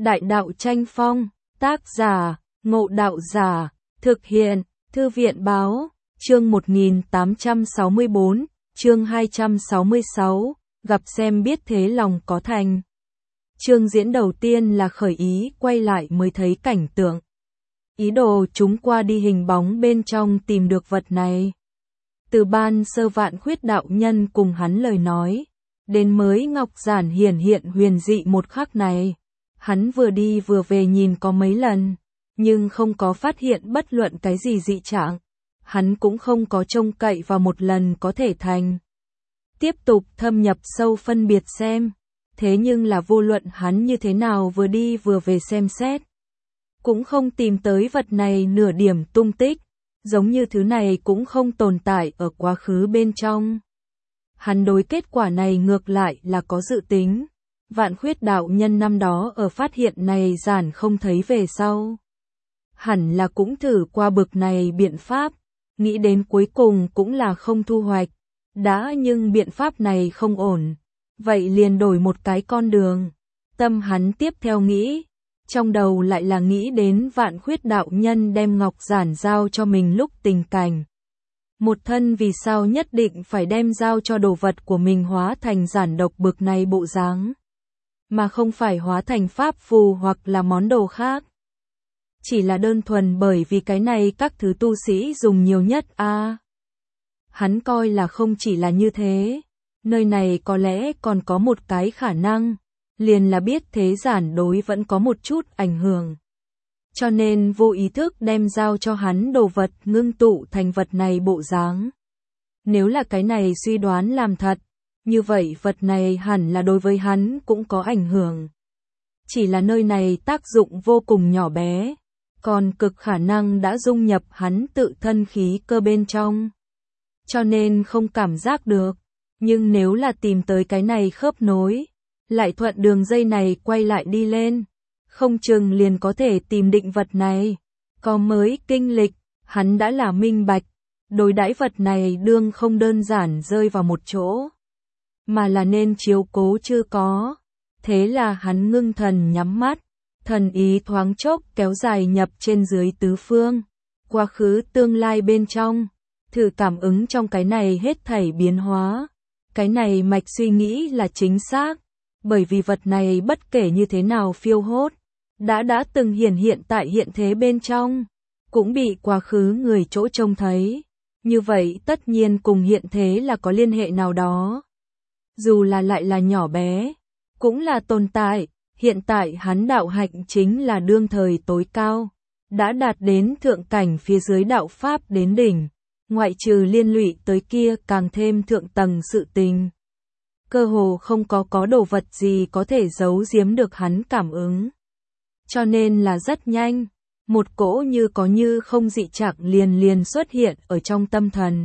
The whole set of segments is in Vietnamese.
Đại đạo tranh phong, tác giả, Ngộ Đạo Giả, thực hiện, Thư viện báo, chương 1864, chương 266, gặp xem biết thế lòng có thành. Chương diễn đầu tiên là khởi ý, quay lại mới thấy cảnh tượng. Ý đồ chúng qua đi hình bóng bên trong tìm được vật này. Từ ban sơ Vạn Khuyết đạo nhân cùng hắn lời nói, đến mới ngọc giản hiển hiện huyền dị một khắc này. Hắn vừa đi vừa về nhìn có mấy lần, nhưng không có phát hiện bất luận cái gì dị trạng. Hắn cũng không có trông cậy vào một lần có thể thành. Tiếp tục thâm nhập sâu phân biệt xem. Thế nhưng là vô luận hắn như thế nào vừa đi vừa về xem xét, cũng không tìm tới vật này nửa điểm tung tích, giống như thứ này cũng không tồn tại ở quá khứ bên trong. Hắn đối kết quả này ngược lại là có dự tính. Vạn Khuyết đạo nhân năm đó ở phát hiện này giản không thấy về sau. Hẳn là cũng thử qua bực này biện pháp, nghĩ đến cuối cùng cũng là không thu hoạch. Đã nhưng biện pháp này không ổn, vậy liền đổi một cái con đường. Tâm hắn tiếp theo nghĩ, trong đầu lại là nghĩ đến Vạn Khuyết đạo nhân đem ngọc giản giao cho mình lúc tình cảnh. Một thân vì sao nhất định phải đem giao cho đồ vật của mình hóa thành giản độc bực này bộ dáng, mà không phải hóa thành pháp phù hoặc là món đồ khác. Chỉ là đơn thuần bởi vì cái này các thứ tu sĩ dùng nhiều nhất a. Hắn coi là không chỉ là như thế, nơi này có lẽ còn có một cái khả năng, liền là biết thế giản đối vẫn có một chút ảnh hưởng. Cho nên vô ý thức đem giao cho hắn đồ vật ngưng tụ thành vật này bộ dáng. Nếu là cái này suy đoán làm thật, như vậy vật này hẳn là đối với hắn cũng có ảnh hưởng. Chỉ là nơi này tác dụng vô cùng nhỏ bé, còn cực khả năng đã dung nhập hắn tự thân khí cơ bên trong. Cho nên không cảm giác được, nhưng nếu là tìm tới cái này khớp nối, lại thuận đường dây này quay lại đi lên, không chừng liền có thể tìm định vật này. Có mới kinh lịch, hắn đã là minh bạch, đối đãi vật này đương không đơn giản rơi vào một chỗ, mà là nên chiếu cố chưa có. Thế là hắn ngưng thần nhắm mắt, thần ý thoáng chốc kéo dài nhập trên dưới tứ phương, quá khứ tương lai bên trong, thử cảm ứng trong cái này hết thảy biến hóa. Cái này mạch suy nghĩ là chính xác, bởi vì vật này bất kể như thế nào phiêu hốt, đã từng hiện tại hiện thế bên trong, cũng bị quá khứ người chỗ trông thấy. Như vậy tất nhiên cùng hiện thế là có liên hệ nào đó. Dù là lại là nhỏ bé, cũng là tồn tại. Hiện tại hắn đạo hạnh chính là đương thời tối cao, đã đạt đến thượng cảnh phía dưới đạo pháp đến đỉnh, ngoại trừ liên lụy tới kia càng thêm thượng tầng sự tình. Cơ hồ không có đồ vật gì có thể giấu giếm được hắn cảm ứng. Cho nên là rất nhanh, một cỗ như có như không dị trạng liền xuất hiện ở trong tâm thần.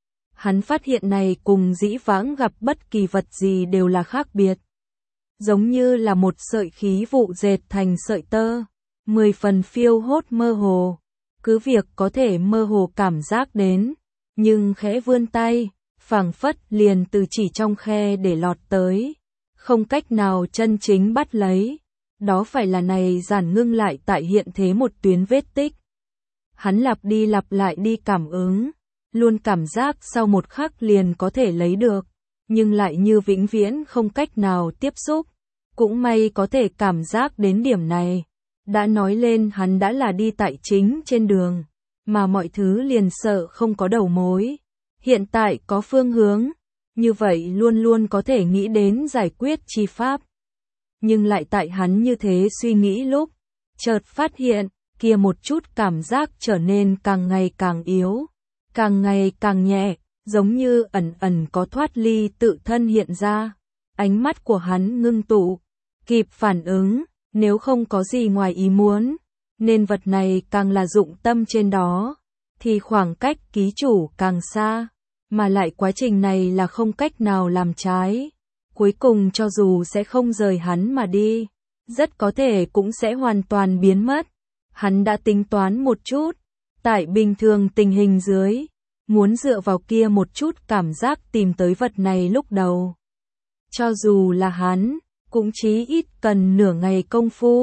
Hắn phát hiện này cùng dĩ vãng gặp bất kỳ vật gì đều là khác biệt. Giống như là một sợi khí vụ dệt thành sợi tơ, 10 phần phiêu hốt mơ hồ, cứ việc có thể mơ hồ cảm giác đến, nhưng khẽ vươn tay, phảng phất liền từ chỉ trong khe để lọt tới, không cách nào chân chính bắt lấy. Đó phải là này giản ngưng lại tại hiện thế một tuyến vết tích. Hắn lặp đi lặp lại đi cảm ứng, luôn cảm giác sau một khắc liền có thể lấy được, nhưng lại như vĩnh viễn không cách nào tiếp xúc. Cũng may có thể cảm giác đến điểm này, đã nói lên hắn đã là đi tại chính trên đường, mà mọi thứ liền sợ không có đầu mối. Hiện tại có phương hướng, như vậy luôn luôn có thể nghĩ đến giải quyết chi pháp. Nhưng lại tại hắn như thế suy nghĩ lúc, chợt phát hiện, kia một chút cảm giác trở nên càng ngày càng yếu, càng ngày càng nhẹ, giống như ẩn ẩn có thoát ly tự thân hiện ra. Ánh mắt của hắn ngưng tụ, kịp phản ứng, nếu không có gì ngoài ý muốn, nên vật này càng là dụng tâm trên đó, thì khoảng cách ký chủ càng xa, mà lại quá trình này là không cách nào làm trái. Cuối cùng cho dù sẽ không rời hắn mà đi, rất có thể cũng sẽ hoàn toàn biến mất. Hắn đã tính toán một chút, tại bình thường tình hình dưới, muốn dựa vào kia một chút cảm giác tìm tới vật này lúc đầu. Cho dù là hắn, cũng chí ít cần nửa ngày công phu,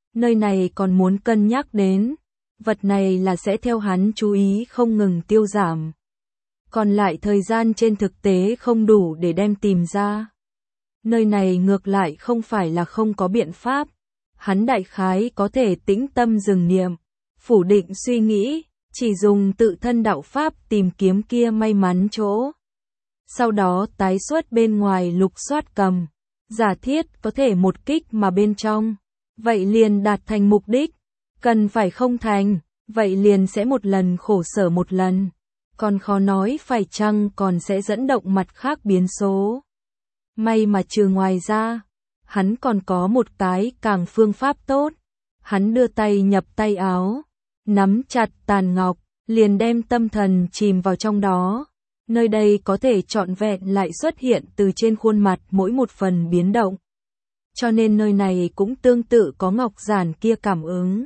Nơi này còn muốn cân nhắc đến, vật này là sẽ theo hắn chú ý không ngừng tiêu giảm. Còn lại thời gian trên thực tế không đủ để đem tìm ra. Nơi này ngược lại không phải là không có biện pháp. Hắn đại khái có thể tĩnh tâm dừng niệm, phủ định suy nghĩ, chỉ dùng tự thân đạo pháp tìm kiếm kia may mắn chỗ. Sau đó tái xuất bên ngoài lục soát cầm. Giả thiết có thể một kích mà bên trong. Vậy liền đạt thành mục đích. Cần phải không thành, vậy liền sẽ một lần khổ sở một lần. Còn khó nói phải chăng còn sẽ dẫn động mặt khác biến số. May mà trừ ngoài ra, hắn còn có một cái càng phương pháp tốt. Hắn đưa tay nhập tay áo, nắm chặt tàn ngọc, liền đem tâm thần chìm vào trong đó. Nơi đây có thể trọn vẹn lại xuất hiện từ trên khuôn mặt mỗi một phần biến động. Cho nên nơi này cũng tương tự có ngọc giản kia cảm ứng.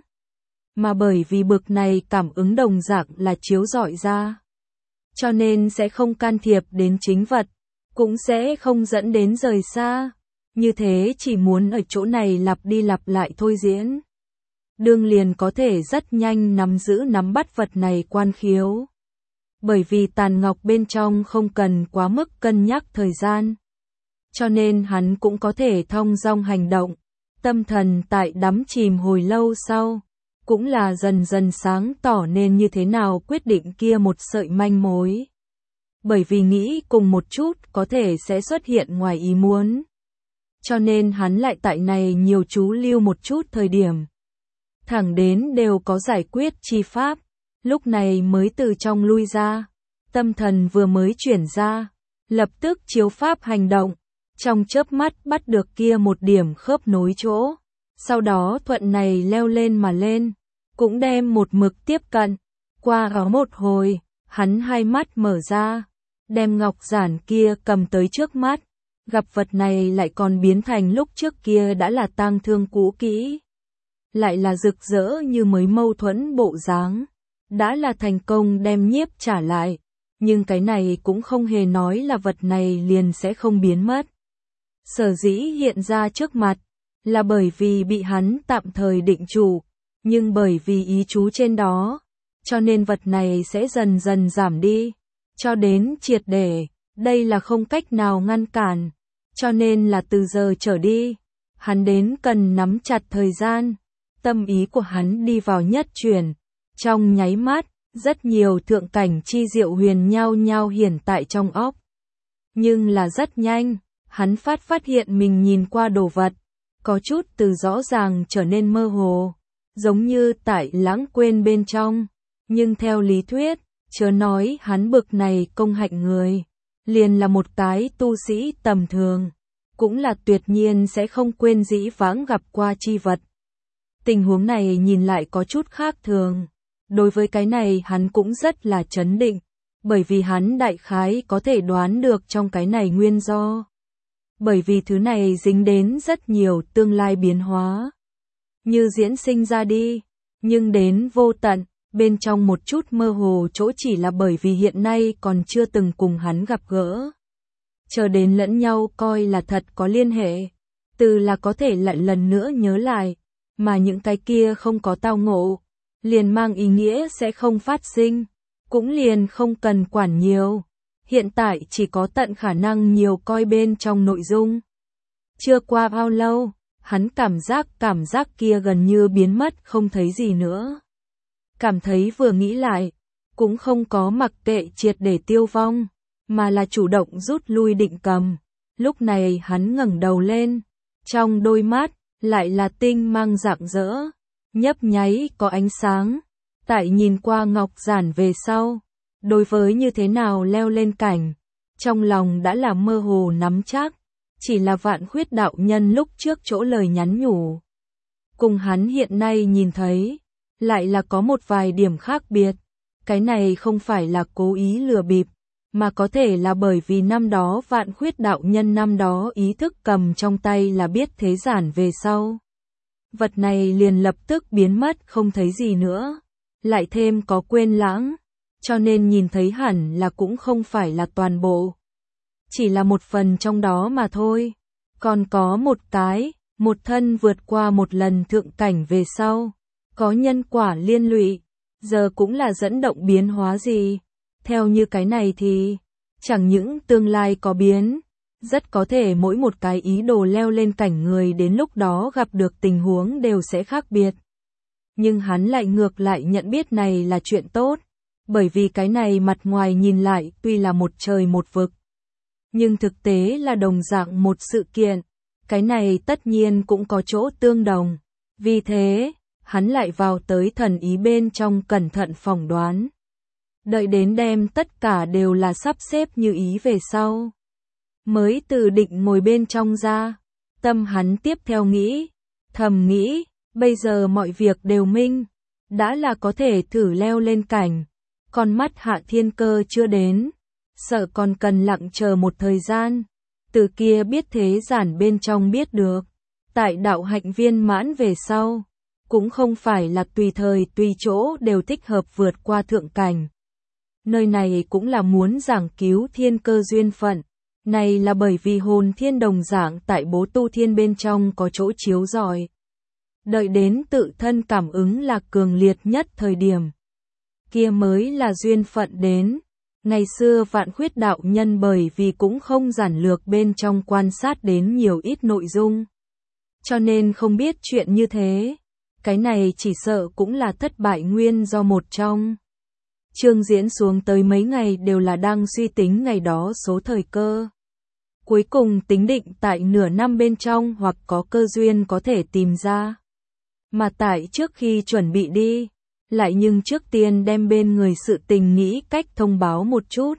Mà bởi vì bực này cảm ứng đồng dạng là chiếu rọi ra. Cho nên sẽ không can thiệp đến chính vật, cũng sẽ không dẫn đến rời xa. Như thế chỉ muốn ở chỗ này lặp đi lặp lại thôi diễn. Đương liền có thể rất nhanh nắm giữ nắm bắt vật này quan khiếu. Bởi vì tàn ngọc bên trong không cần quá mức cân nhắc thời gian. Cho nên hắn cũng có thể thong dong hành động. Tâm thần tại đắm chìm hồi lâu sau. Cũng là dần dần sáng tỏ nên như thế nào quyết định kia một sợi manh mối. Bởi vì nghĩ cùng một chút có thể sẽ xuất hiện ngoài ý muốn. Cho nên hắn lại tại này nhiều chú lưu một chút thời điểm. Thẳng đến đều có giải quyết chi pháp. Lúc này mới từ trong lui ra. Tâm thần vừa mới chuyển ra. Lập tức chiếu pháp hành động. Trong chớp mắt bắt được kia một điểm khớp nối chỗ. Sau đó thuận này leo lên mà lên. Cũng đem một mực tiếp cận. Qua ở một hồi, hắn hai mắt mở ra. Đem ngọc giản kia cầm tới trước mắt. Gặp vật này lại còn biến thành lúc trước kia đã là tang thương cũ kỹ. Lại là rực rỡ như mới mâu thuẫn bộ dáng. Đã là thành công đem nhiếp trả lại. Nhưng cái này cũng không hề nói là vật này liền sẽ không biến mất. Sở dĩ hiện ra trước mặt. Là bởi vì bị hắn tạm thời định chủ. Nhưng bởi vì ý chú trên đó. Cho nên vật này sẽ dần dần giảm đi. Cho đến triệt để. Đây là không cách nào ngăn cản. Cho nên là từ giờ trở đi. Hắn đến cần nắm chặt thời gian. Tâm ý của hắn đi vào nhất chuyển. Trong nháy mắt, rất nhiều thượng cảnh chi diệu huyền nhau nhau hiển tại trong óc. Nhưng là rất nhanh, hắn phát hiện mình nhìn qua đồ vật. Có chút từ rõ ràng trở nên mơ hồ. Giống như tại lãng quên bên trong. Nhưng theo lý thuyết, chớ nói hắn bực này công hạnh người. Liền là một cái tu sĩ tầm thường. Cũng là tuyệt nhiên sẽ không quên dĩ vãng gặp qua chi vật. Tình huống này nhìn lại có chút khác thường. Đối với cái này hắn cũng rất là chấn định. Bởi vì hắn đại khái có thể đoán được trong cái này nguyên do. Bởi vì thứ này dính đến rất nhiều tương lai biến hóa. Như diễn sinh ra đi. Nhưng đến vô tận, bên trong một chút mơ hồ chỗ chỉ là bởi vì hiện nay còn chưa từng cùng hắn gặp gỡ. Chờ đến lẫn nhau coi là thật có liên hệ. Từ là có thể lại lần nữa nhớ lại. Mà những cái kia không có tao ngộ. Liền mang ý nghĩa sẽ không phát sinh. Cũng liền không cần quản nhiều. Hiện tại chỉ có tận khả năng nhiều coi bên trong nội dung. Chưa qua bao lâu, hắn cảm giác kia gần như biến mất không thấy gì nữa. Cảm thấy vừa nghĩ lại, cũng không có mặc kệ triệt để tiêu vong, mà là chủ động rút lui định cầm. Lúc này hắn ngẩng đầu lên, trong đôi mắt, lại là tinh mang rạng rỡ, nhấp nháy có ánh sáng. Tại nhìn qua ngọc giản về sau, đối với như thế nào leo lên cảnh, trong lòng đã là mơ hồ nắm chắc, chỉ là Vạn Khuyết đạo nhân lúc trước chỗ lời nhắn nhủ. Cùng hắn hiện nay nhìn thấy, lại là có một vài điểm khác biệt, cái này không phải là cố ý lừa bịp, mà có thể là bởi vì năm đó Vạn Khuyết đạo nhân năm đó ý thức cầm trong tay là biết thế giản về sau. Vật này liền lập tức biến mất không thấy gì nữa, lại thêm có quên lãng, cho nên nhìn thấy hẳn là cũng không phải là toàn bộ. Chỉ là một phần trong đó mà thôi, còn có một cái, một thân vượt qua một lần thượng cảnh về sau, có nhân quả liên lụy, giờ cũng là dẫn động biến hóa gì. Theo như cái này thì, chẳng những tương lai có biến, rất có thể mỗi một cái ý đồ leo lên cảnh người đến lúc đó gặp được tình huống đều sẽ khác biệt. Nhưng hắn lại ngược lại nhận biết này là chuyện tốt, bởi vì cái này mặt ngoài nhìn lại tuy là một trời một vực, nhưng thực tế là đồng dạng một sự kiện, cái này tất nhiên cũng có chỗ tương đồng. Vì thế, hắn lại vào tới thần ý bên trong cẩn thận phỏng đoán. Đợi đến đem tất cả đều là sắp xếp như ý về sau. Mới từ định ngồi bên trong ra, tâm hắn tiếp theo nghĩ, thầm nghĩ, bây giờ mọi việc đều minh, đã là có thể thử leo lên cảnh, con mắt Hạ Thiên Cơ chưa đến, sợ còn cần lặng chờ một thời gian, từ kia biết thế giản bên trong biết được, tại đạo hạnh viên mãn về sau, cũng không phải là tùy thời tùy chỗ đều thích hợp vượt qua thượng cảnh. Nơi này cũng là muốn giảng cứu thiên cơ duyên phận, này là bởi vì hồn thiên đồng dạng tại bố tu thiên bên trong có chỗ chiếu rọi. Đợi đến tự thân cảm ứng là cường liệt nhất thời điểm, kia mới là duyên phận đến. Ngày xưa Vạn Khuyết đạo nhân bởi vì cũng không giản lược bên trong quan sát đến nhiều ít nội dung, cho nên không biết chuyện như thế. Cái này chỉ sợ cũng là thất bại nguyên do một trong. Chương diễn xuống tới mấy ngày đều là đang suy tính ngày đó số thời cơ. Cuối cùng tính định tại nửa năm bên trong hoặc có cơ duyên có thể tìm ra. Mà tại trước khi chuẩn bị đi, lại nhưng trước tiên đem bên người sự tình nghĩ cách thông báo một chút.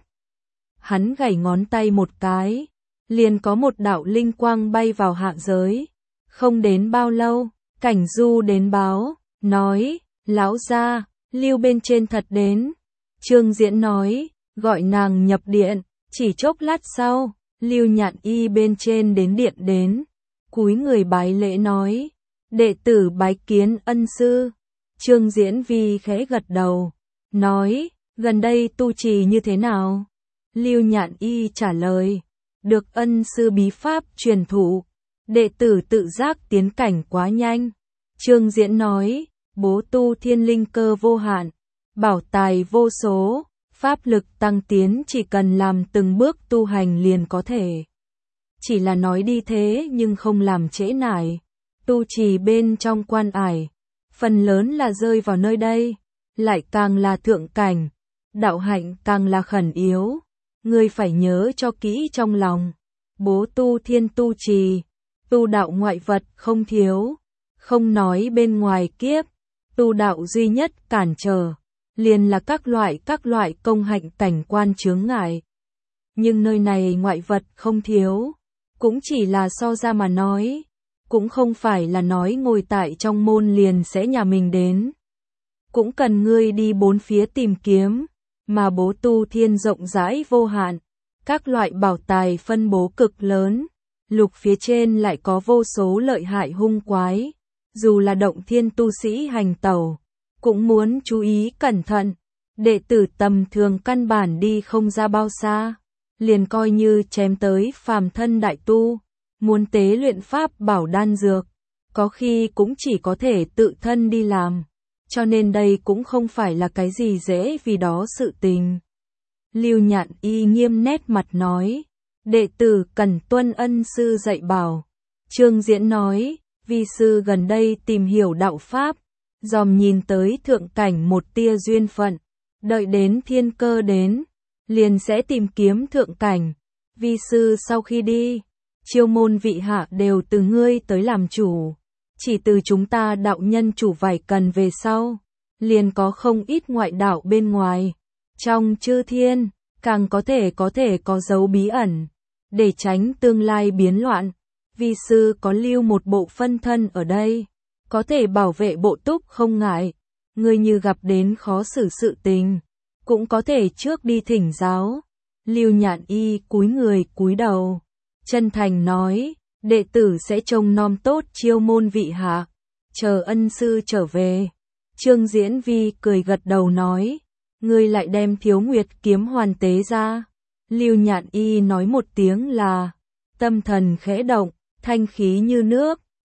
Hắn gảy ngón tay một cái, liền có một đạo linh quang bay vào hạ giới. Không đến bao lâu, Cảnh Du đến báo, nói, lão gia, Lưu bên trên thật đến. Trương Diễn nói, gọi nàng nhập điện, chỉ chốc lát sau, Lưu Nhạn Y bên trên đến điện đến, cúi người bái lễ nói, đệ tử bái kiến ân sư. Trương Diễn Vi khẽ gật đầu, nói, gần đây tu trì như thế nào? Lưu Nhạn Y trả lời, được ân sư bí pháp truyền thụ, đệ tử tự giác tiến cảnh quá nhanh. Trương Diễn nói, bố tu thiên linh cơ vô hạn, bảo tài vô số, pháp lực tăng tiến chỉ cần làm từng bước tu hành liền có thể. Chỉ là nói đi thế nhưng không làm trễ nải, tu trì bên trong quan ải, phần lớn là rơi vào nơi đây, lại càng là thượng cảnh, đạo hạnh càng là khẩn yếu, ngươi phải nhớ cho kỹ trong lòng, bố tu thiên tu trì, tu đạo ngoại vật không thiếu, không nói bên ngoài kiếp, tu đạo duy nhất cản trở, liền là các loại công hạnh cảnh quan chướng ngại. Nhưng nơi này ngoại vật không thiếu, cũng chỉ là so ra mà nói, cũng không phải là nói ngồi tại trong môn liền sẽ nhà mình đến. Cũng cần ngươi đi bốn phía tìm kiếm, mà bố tu thiên rộng rãi vô hạn, các loại bảo tài phân bố cực lớn, lục phía trên lại có vô số lợi hại hung quái, dù là động thiên tu sĩ hành tẩu, cũng muốn chú ý cẩn thận, đệ tử tầm thường căn bản đi không ra bao xa, liền coi như chém tới phàm thân đại tu, muốn tế luyện pháp bảo đan dược, có khi cũng chỉ có thể tự thân đi làm, cho nên đây cũng không phải là cái gì dễ vì đó sự tình. Lưu Nhạn Y nghiêm nét mặt nói, đệ tử cần tuân ân sư dạy bảo. Trương Diễn nói, vi sư gần đây tìm hiểu đạo pháp, dòm nhìn tới thượng cảnh một tia duyên phận, đợi đến thiên cơ đến, liền sẽ tìm kiếm thượng cảnh. Vi sư sau khi đi, chiêu môn vị hạ đều từ ngươi tới làm chủ, chỉ từ chúng ta đạo nhân chủ vài cần về sau, liền có không ít ngoại đạo bên ngoài, trong chư thiên, càng có thể có dấu bí ẩn, để tránh tương lai biến loạn. Vi sư có lưu một bộ phân thân ở đây, có thể bảo vệ bộ túc không ngại, ngươi như gặp đến khó xử sự tình, cũng có thể trước đi thỉnh giáo. Lưu Nhạn Y cúi người cúi đầu, chân thành nói, đệ tử sẽ trông nom tốt chiêu môn vị hạ, chờ ân sư trở về. Trương Diễn Vi cười gật đầu nói, ngươi lại đem Thiếu Nguyệt kiếm hoàn tế ra. Lưu Nhạn Y nói một tiếng là, tâm thần khẽ động, thanh khí như nước,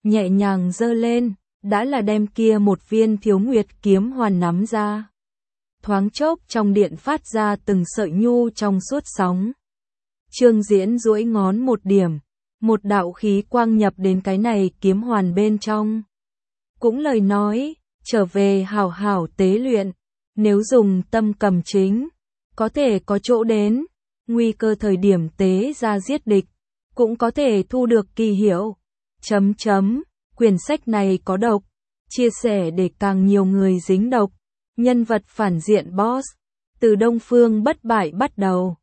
nhẹ nhàng giơ lên, đã là đem kia một viên Thiếu Nguyệt kiếm hoàn nắm ra. Thoáng chốc trong điện phát ra từng sợi nhu trong suốt sóng. Trương Diễn duỗi ngón một điểm, một đạo khí quang nhập đến cái này kiếm hoàn bên trong. Cũng lời nói, trở về hảo hảo tế luyện, nếu dùng tâm cầm chính, có thể có chỗ đến, nguy cơ thời điểm tế ra giết địch, cũng có thể thu được kỳ hiệu. Quyển sách này có độc, chia sẻ để càng nhiều người dính độc. Nhân vật phản diện boss, từ Đông Phương bất bại bắt đầu.